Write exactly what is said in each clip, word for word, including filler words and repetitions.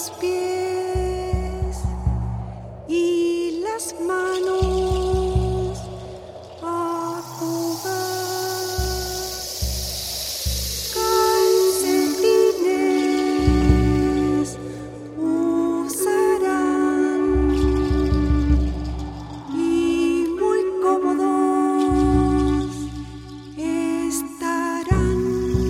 los pies y las manos a jugar. Calcetines usarán y muy cómodos estarán.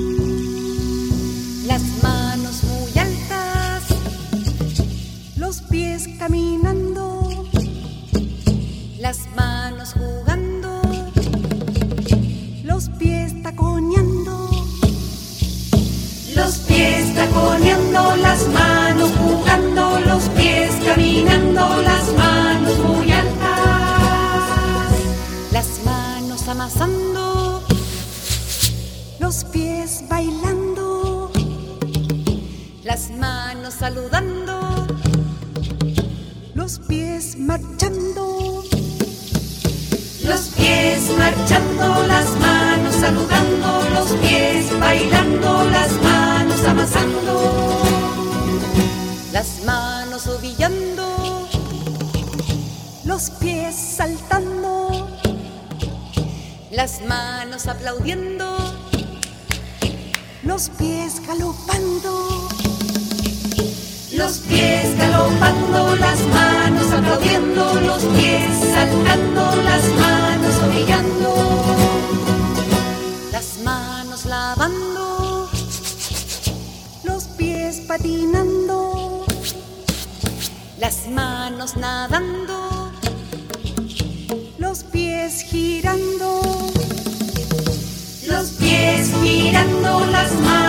Las manos muy altas, los pies caminando, las manos jugando, los pies taconeando, los pies taconeando, las manos jugando, los pies caminando, las manos muy altas, las manos amasando, los pies bailando, las manos saludando, los pies marchando, los pies marchando, las manos saludando, los pies bailando, las manos amasando, las manos ovillando, los pies saltando, las manos aplaudiendo, los pies galopando, los pies galopando, las manos aplaudiendo, los pies saltando, las manos ovillando, las manos lavando, los pies patinando, las manos nadando, los pies girando, los pies girando, las manos